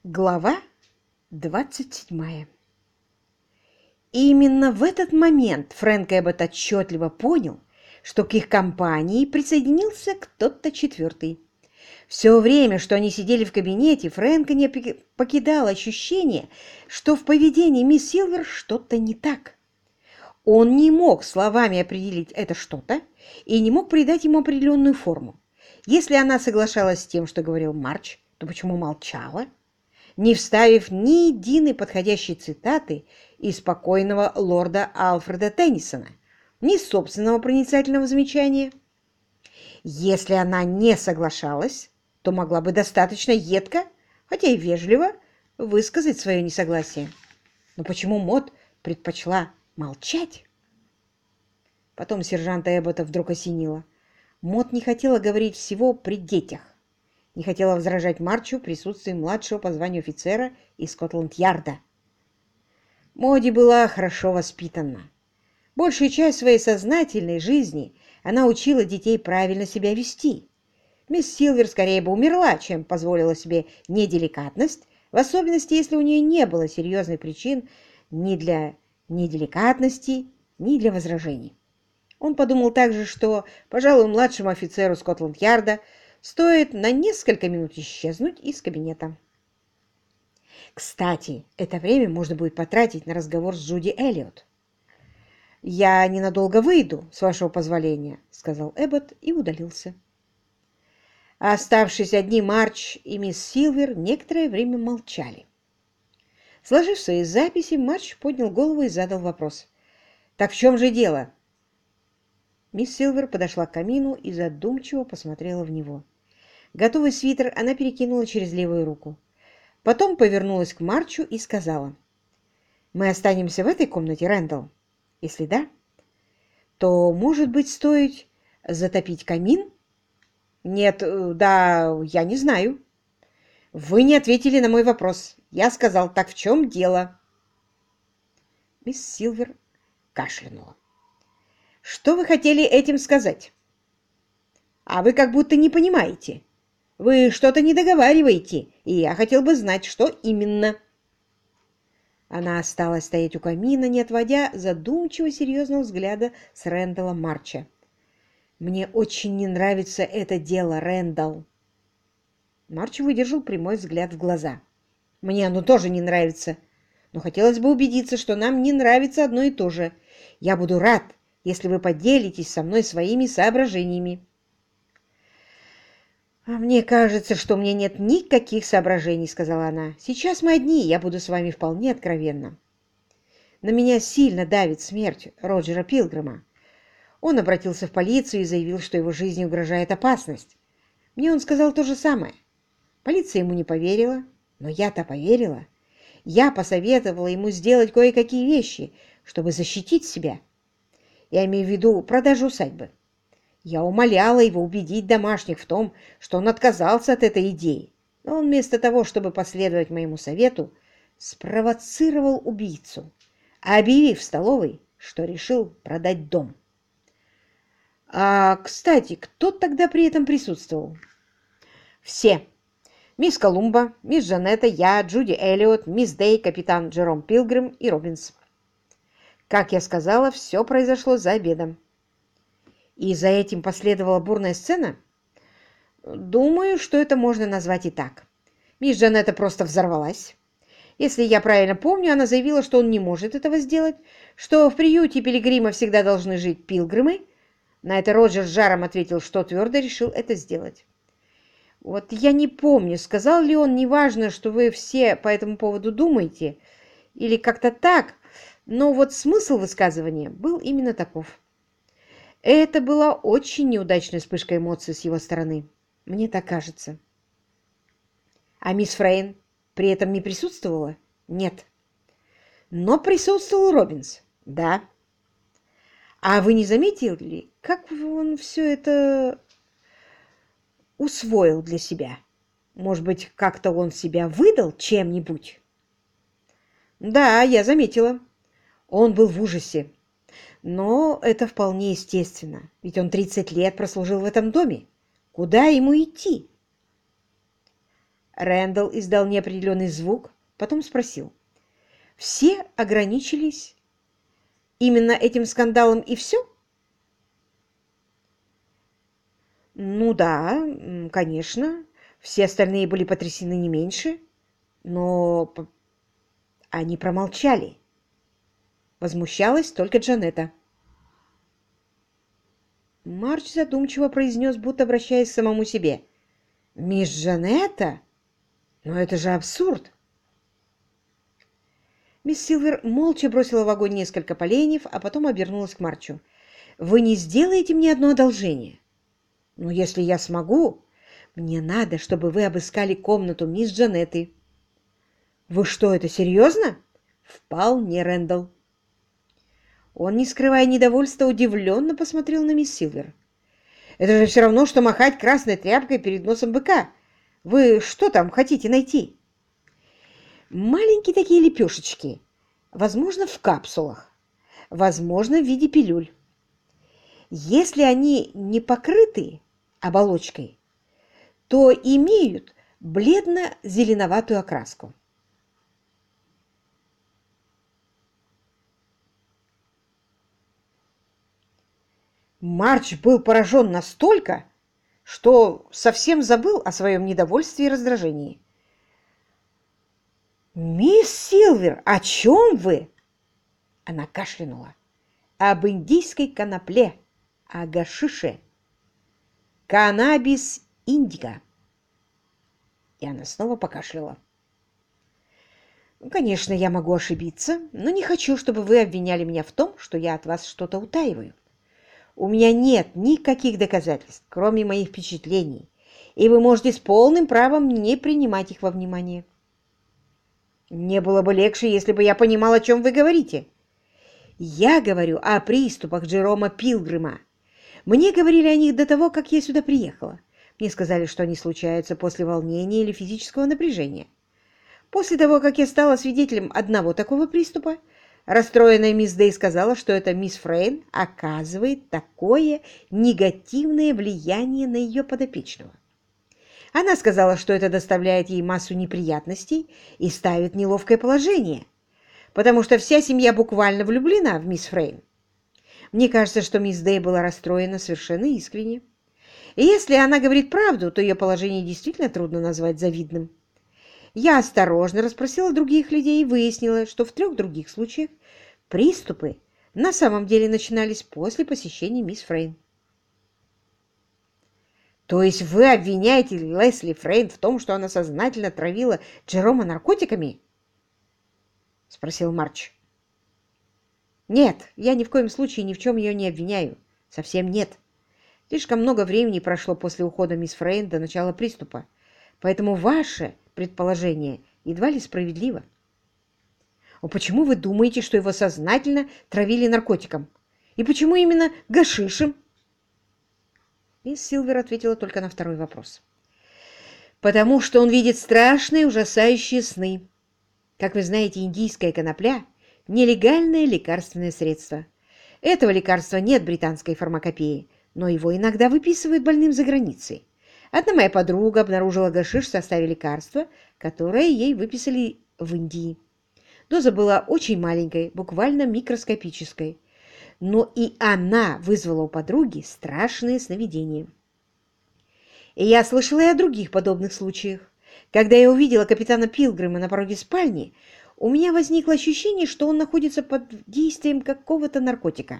Глава 27. Именно в этот момент Фрэнк Эббот отчетливо понял, что к их компании присоединился кто-то четвертый. Все время, что они сидели в кабинете, Фрэнка не покидало ощущение, что в поведении мисс Силвер что-то не так. Он не мог словами определить это что-то и не мог придать ему определенную форму. Если она соглашалась с тем, что говорил Марч, то почему молчала, не вставив ни единой подходящей цитаты из покойного лорда Алфреда Теннисона, ни собственного проницательного замечания? Если она не соглашалась, то могла бы достаточно едко, хотя и вежливо, высказать свое несогласие. Но почему Мод предпочла молчать? Потом сержанта Эббота вдруг осенило. Мод не хотела говорить всего при детях. Не хотела возражать Марчу в присутствии младшего по званию офицера из Скотланд-Ярда. Моди была хорошо воспитана. Большую часть своей сознательной жизни она учила детей правильно себя вести. Мисс Силвер скорее бы умерла, чем позволила себе неделикатность, в особенности, если у нее не было серьезных причин ни для неделикатности, ни для возражений. Он подумал также, что, пожалуй, младшему офицеру Скотланд-Ярда стоит на несколько минут исчезнуть из кабинета. Кстати, это время можно будет потратить на разговор с Джуди Эллиот. «Я ненадолго выйду, с вашего позволения», — сказал Эббот и удалился. Оставшись одни, Марч и мисс Силвер некоторое время молчали. Сложив свои записи, Марч поднял голову и задал вопрос. «Так в чем же дело?» Мисс Силвер подошла к камину и задумчиво посмотрела в него. Готовый свитер она перекинула через левую руку. Потом повернулась к Марчу и сказала: «Мы останемся в этой комнате, Рэндалл? Если да, то, может быть, стоит затопить камин?» «Нет, да, я не знаю». «Вы не ответили на мой вопрос. Я сказал, так в чем дело?» Мисс Силвер кашлянула. «Что вы хотели этим сказать?» «А вы как будто не понимаете. Вы что-то не договариваете, и я хотел бы знать, что именно». Она осталась стоять у камина, не отводя задумчиво серьезного взгляда с Рэндалла Марча. «Мне очень не нравится это дело, Рэндалл». Марч выдержал прямой взгляд в глаза. «Мне оно тоже не нравится, но хотелось бы убедиться, что нам не нравится одно и то же. Я буду рад, если вы поделитесь со мной своими соображениями». «А мне кажется, что у меня нет никаких соображений», — сказала она. «Сейчас мы одни, я буду с вами вполне откровенна. На меня сильно давит смерть Роджера Пилгрима. Он обратился в полицию и заявил, что его жизни угрожает опасность. Мне он сказал то же самое. Полиция ему не поверила, но я-то поверила. Я посоветовала ему сделать кое-какие вещи, чтобы защитить себя. Я имею в виду продажу усадьбы. Я умоляла его убедить домашних в том, что он отказался от этой идеи, но он вместо того, чтобы последовать моему совету, спровоцировал убийцу, объявив в столовой, что решил продать дом. А, кстати, кто тогда при этом присутствовал? Все. Мисс Колумба, мисс Джанетта, я, Джуди Эллиот, мисс Дэй, капитан Джером Пилгрим и Робинс. Как я сказала, все произошло за обедом. И за этим последовала бурная сцена? Думаю, что это можно назвать и так. Мисс Джанетта просто взорвалась. Если я правильно помню, она заявила, что он не может этого сделать, что в приюте пилигрима всегда должны жить пилгримы. На это Роджер с жаром ответил, что твердо решил это сделать. Вот я не помню, сказал ли он, неважно, что вы все по этому поводу думаете, или как-то так, но вот смысл высказывания был именно таков. Это была очень неудачная вспышка эмоций с его стороны. Мне так кажется. А мисс Фрейн при этом не присутствовала? Нет. Но присутствовал Робинс? Да. А вы не заметили, как он все это усвоил для себя? Может быть, как-то он себя выдал чем-нибудь? Да, я заметила. Он был в ужасе. Но это вполне естественно, ведь он 30 лет прослужил в этом доме. Куда ему идти? Рэндалл издал неопределенный звук, потом спросил. «Все ограничились именно этим скандалом и все?» «Ну да, конечно. Все остальные были потрясены не меньше, но они промолчали. Возмущалась только Джанетта». Марч задумчиво произнес, будто обращаясь к самому себе. «Мисс Джанетта? Но это же абсурд!» Мисс Силвер молча бросила в огонь несколько поленьев, а потом обернулась к Марчу. «Вы не сделаете мне одно одолжение?» «Ну, если я смогу, мне надо, чтобы вы обыскали комнату мисс Джанетты». «Вы что, это серьезно?» «Вполне, Рэндалл». Он, не скрывая недовольства, удивленно посмотрел на мисс Силвер. «Это же все равно, что махать красной тряпкой перед носом быка. Вы что там хотите найти?» «Маленькие такие лепешечки, возможно, в капсулах, возможно, в виде пилюль. Если они не покрыты оболочкой, то имеют бледно-зеленоватую окраску». Марч был поражен настолько, что совсем забыл о своем недовольстве и раздражении. «Мисс Силвер, о чем вы?» Она кашлянула. «Об индийской конопле, о гашише. Каннабис индиго». И она снова покашляла. «Ну, конечно, я могу ошибиться, но не хочу, чтобы вы обвиняли меня в том, что я от вас что-то утаиваю. У меня нет никаких доказательств, кроме моих впечатлений, и вы можете с полным правом не принимать их во внимание». «Мне было бы легче, если бы я понимал, о чем вы говорите». «Я говорю о приступах Джерома Пилгрима. Мне говорили о них до того, как я сюда приехала. Мне сказали, что они случаются после волнения или физического напряжения. После того, как я стала свидетелем одного такого приступа, расстроенная мисс Дэй сказала, что эта мисс Фрейн оказывает такое негативное влияние на ее подопечного. Она сказала, что это доставляет ей массу неприятностей и ставит в неловкое положение, потому что вся семья буквально влюблена в мисс Фрейн. Мне кажется, что мисс Дэй была расстроена совершенно искренне. И если она говорит правду, то ее положение действительно трудно назвать завидным. Я осторожно расспросила других людей и выяснила, что в 3 других случаях приступы на самом деле начинались после посещения мисс Фрейн. «То есть вы обвиняете Лесли Фрейн в том, что она сознательно травила Джерома наркотиками?» — спросил Марч. «Нет, я ни в коем случае ни в чем ее не обвиняю. Совсем нет. Слишком много времени прошло после ухода мисс Фрейн до начала приступа, поэтому ваше предположение едва ли справедливо». «А почему вы думаете, что его сознательно травили наркотиком? И почему именно гашишем?» Мисс Силвер ответила только на второй вопрос. «Потому что он видит страшные, ужасающие сны. Как вы знаете, индийская конопля – нелегальное лекарственное средство. Этого лекарства нет в британской фармакопее, но его иногда выписывают больным за границей. Одна моя подруга обнаружила гашиш в составе лекарства, которое ей выписали в Индии. Доза была очень маленькой, буквально микроскопической. Но и она вызвала у подруги страшные сновидения. И я слышала и о других подобных случаях. Когда я увидела капитана Пилгрима на пороге спальни, у меня возникло ощущение, что он находится под действием какого-то наркотика.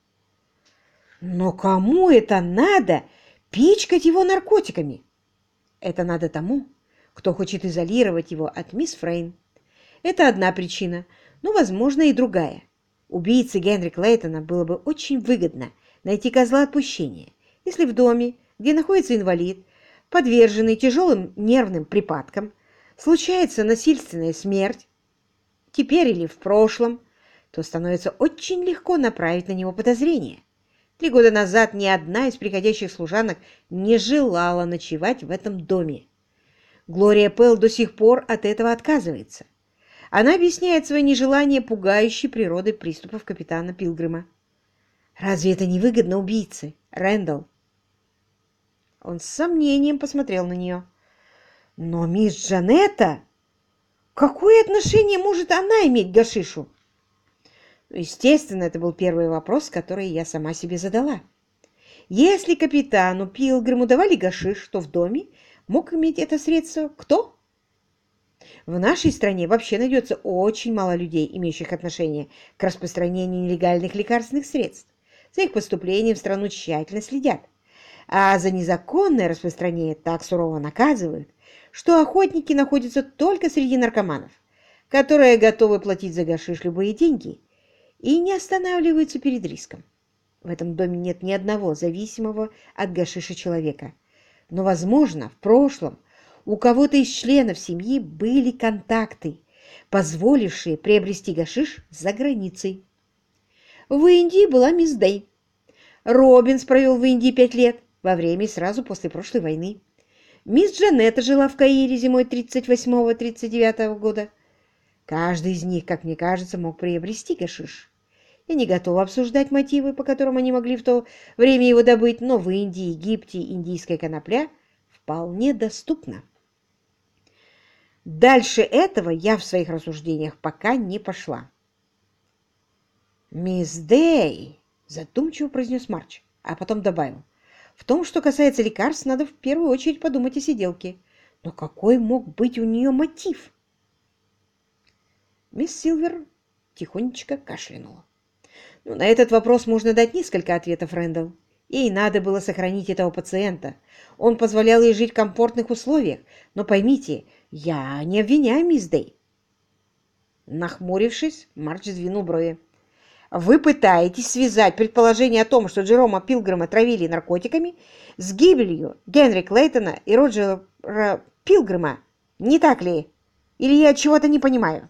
Но кому это надо пичкать его наркотиками? Это надо тому, кто хочет изолировать его от мисс Фрейн. Это одна причина, но, возможно, и другая. Убийце Генри Клейтона было бы очень выгодно найти козла отпущения, если в доме, где находится инвалид, подверженный тяжелым нервным припадкам, случается насильственная смерть, теперь или в прошлом, то становится очень легко направить на него подозрение. 3 года назад ни одна из приходящих служанок не желала ночевать в этом доме. Глория Пелл до сих пор от этого отказывается. Она объясняет свое нежелание пугающей природой приступов капитана Пилгрима. Разве это не выгодно убийце, Рэндалл? Он с сомнением посмотрел на нее. Но мисс Джанетта... Какое отношение может она иметь к гашишу? Естественно, это был первый вопрос, который я сама себе задала. Если капитану Пилгриму давали гашиш, то в доме мог иметь это средство кто? В нашей стране вообще найдется очень мало людей, имеющих отношение к распространению нелегальных лекарственных средств. За их поступлением в страну тщательно следят, а за незаконное распространение так сурово наказывают, что охотники находятся только среди наркоманов, которые готовы платить за гашиш любые деньги и не останавливаются перед риском. В этом доме нет ни одного зависимого от гашиша человека. Но, возможно, в прошлом у кого-то из членов семьи были контакты, позволившие приобрести гашиш за границей. В Индии была мисс Дэй. Робинс провел в Индии 5 лет, во время и сразу после прошлой войны. Мисс Джанетта жила в Каире зимой 38-39 года. Каждый из них, как мне кажется, мог приобрести гашиш. Я не готова обсуждать мотивы, по которым они могли в то время его добыть, но в Индии и Египте индийская конопля вполне доступна. Дальше этого я в своих рассуждениях пока не пошла. «Мисс Дэй», — задумчиво произнес Марч, а потом добавил, «в том, что касается лекарств, надо в первую очередь подумать о сиделке. Но какой мог быть у нее мотив?» Мисс Силвер тихонечко кашлянула. На этот вопрос можно дать несколько ответов, Рэндалл. Ей надо было сохранить этого пациента. Он позволял ей жить в комфортных условиях. Но поймите, я не обвиняю мисс Дэй. Нахмурившись, Марч сдвинул брови. Вы пытаетесь связать предположение о том, что Джерома Пилгрима травили наркотиками, с гибелью Генри Клейтона и Роджера Пилгрима, не так ли? Или я чего-то не понимаю?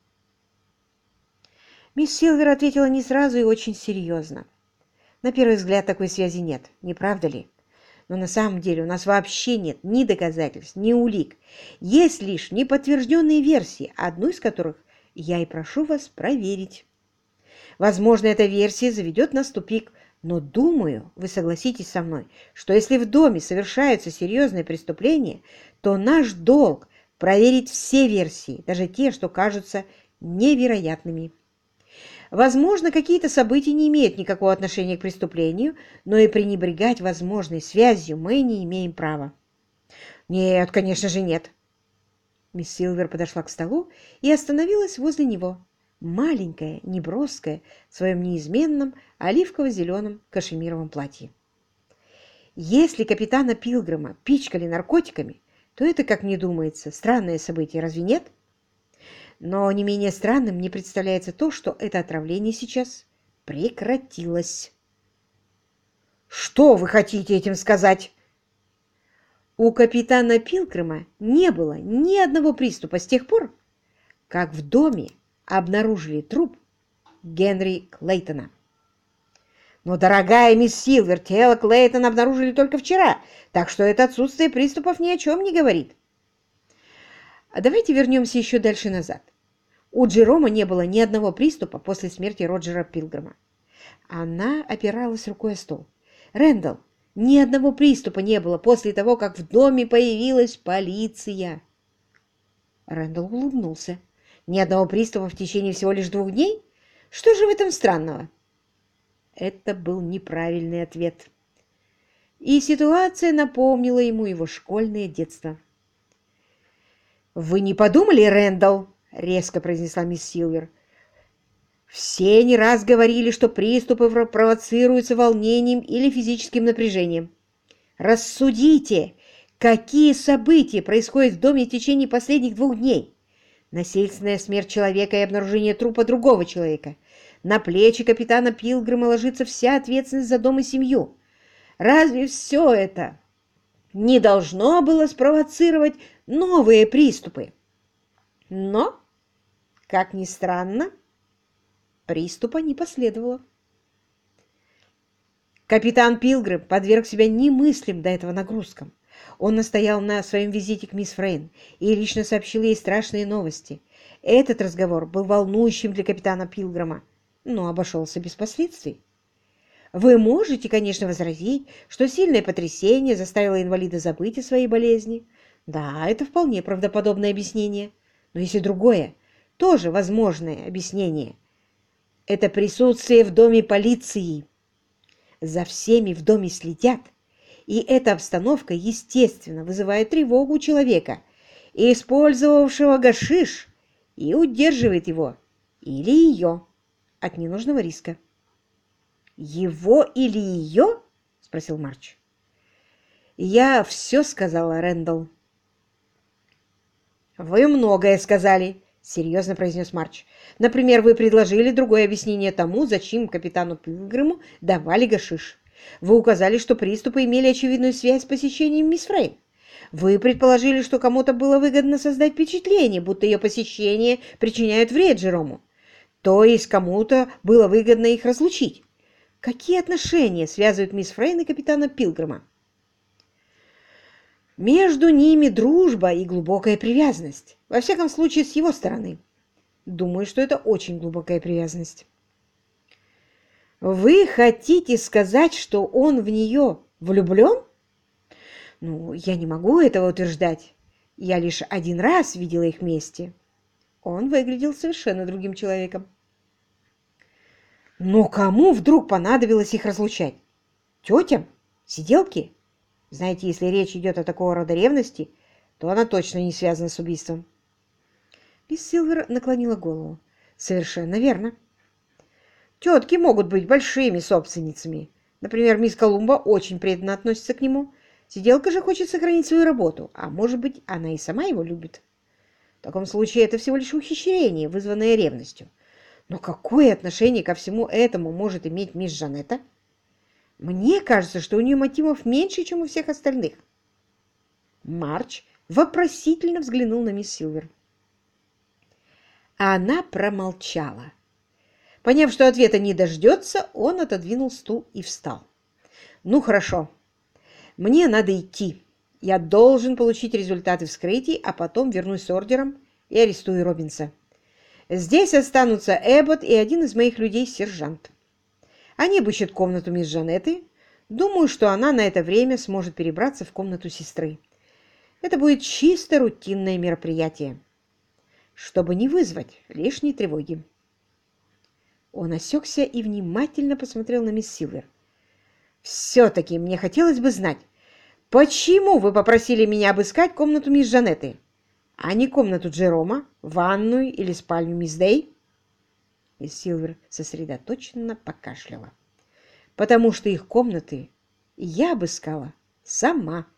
Мисс Силвер ответила не сразу и очень серьезно. На первый взгляд такой связи нет, не правда ли? Но на самом деле у нас вообще нет ни доказательств, ни улик. Есть лишь неподтвержденные версии, одну из которых я и прошу вас проверить. Возможно, эта версия заведет нас в тупик, но думаю, вы согласитесь со мной, что если в доме совершаются серьезные преступления, то наш долг проверить все версии, даже те, что кажутся невероятными. Возможно, какие-то события не имеют никакого отношения к преступлению, но и пренебрегать возможной связью мы не имеем права. Нет, конечно же нет. Мисс Силвер подошла к столу и остановилась возле него, маленькая, неброская, в своем неизменном оливково-зеленом кашемировом платье. Если капитана Пилгрима пичкали наркотиками, то это, как мне думается, странное событие, разве нет? Но не менее странным мне представляется то, что это отравление сейчас прекратилось. Что вы хотите этим сказать? У капитана Пилгрима не было ни одного приступа с тех пор, как в доме обнаружили труп Генри Клейтона. Но, дорогая мисс Силвер, тело Клейтона обнаружили только вчера, так что это отсутствие приступов ни о чем не говорит. А давайте вернемся еще дальше назад. У Джерома не было ни одного приступа после смерти Роджера Пилгрима. Она опиралась рукой о стол. Рэндалл, ни одного приступа не было после того, как в доме появилась полиция. Рэндалл улыбнулся. Ни одного приступа в течение всего лишь 2 дней? Что же в этом странного? Это был неправильный ответ. И ситуация напомнила ему его школьное детство. «Вы не подумали, Рэндалл?» — резко произнесла мисс Силвер. «Все не раз говорили, что приступы провоцируются волнением или физическим напряжением. Рассудите, какие события происходят в доме в течение последних 2 дней. Насильственная смерть человека и обнаружение трупа другого человека. На плечи капитана Пилгрима ложится вся ответственность за дом и семью. Разве все это не должно было спровоцировать новые приступы? Но, как ни странно, приступа не последовало. Капитан Пилгрим подверг себя немыслимым до этого нагрузкам. Он настоял на своем визите к мисс Фрейн и лично сообщил ей страшные новости. Этот разговор был волнующим для капитана Пилгрима, но обошелся без последствий. Вы можете, конечно, возразить, что сильное потрясение заставило инвалида забыть о своей болезни, Да, это вполне правдоподобное объяснение. Но есть и другое, тоже возможное объяснение. Это присутствие в доме полиции. За всеми в доме следят, и эта обстановка, естественно, вызывает тревогу у человека, использовавшего гашиш, и удерживает его или ее от ненужного риска. «Его или ее?» – спросил Марч. «Я все сказала, Рэндалл». «Вы многое сказали», — серьезно произнес Марч. «Например, вы предложили другое объяснение тому, зачем капитану Пилгриму давали гашиш. Вы указали, что приступы имели очевидную связь с посещением мисс Фрейн. Вы предположили, что кому-то было выгодно создать впечатление, будто ее посещение причиняет вред Джерому. То есть кому-то было выгодно их разлучить. Какие отношения связывают мисс Фрейн и капитана Пилгрима?» «Между ними дружба и глубокая привязанность. Во всяком случае, с его стороны. Думаю, что это очень глубокая привязанность». «Вы хотите сказать, что он в нее влюблен?» «Ну, я не могу этого утверждать. Я лишь один раз видела их вместе. Он выглядел совершенно другим человеком». «Но кому вдруг понадобилось их разлучать? Тетям? Сиделке? Знаете, если речь идет о такого рода ревности, то она точно не связана с убийством». Мисс Силвер наклонила голову. «Совершенно верно. Тетки могут быть большими собственницами. Например, мисс Колумба очень преданно относится к нему. Сиделка же хочет сохранить свою работу, а может быть, она и сама его любит. В таком случае это всего лишь ухищрение, вызванное ревностью. Но какое отношение ко всему этому может иметь мисс Жанетта? Мне кажется, что у нее мотивов меньше, чем у всех остальных». Марч вопросительно взглянул на мисс Силвер. Она промолчала. Поняв, что ответа не дождется, он отодвинул стул и встал. «Ну, хорошо. Мне надо идти. Я должен получить результаты вскрытий, а потом вернусь с ордером и арестую Робинса. Здесь останутся Эббот и один из моих людей, сержант. Они обыщут комнату мисс Жанетты. Думаю, что она на это время сможет перебраться в комнату сестры. Это будет чисто рутинное мероприятие, чтобы не вызвать лишней тревоги». Он осекся и внимательно посмотрел на мисс Силвер. «Все-таки мне хотелось бы знать, почему вы попросили меня обыскать комнату мисс Жанетты, а не комнату Джерома, ванную или спальню мисс Дэй?» Мисс Силвер сосредоточенно покашляла. «Потому что их комнаты я обыскала сама».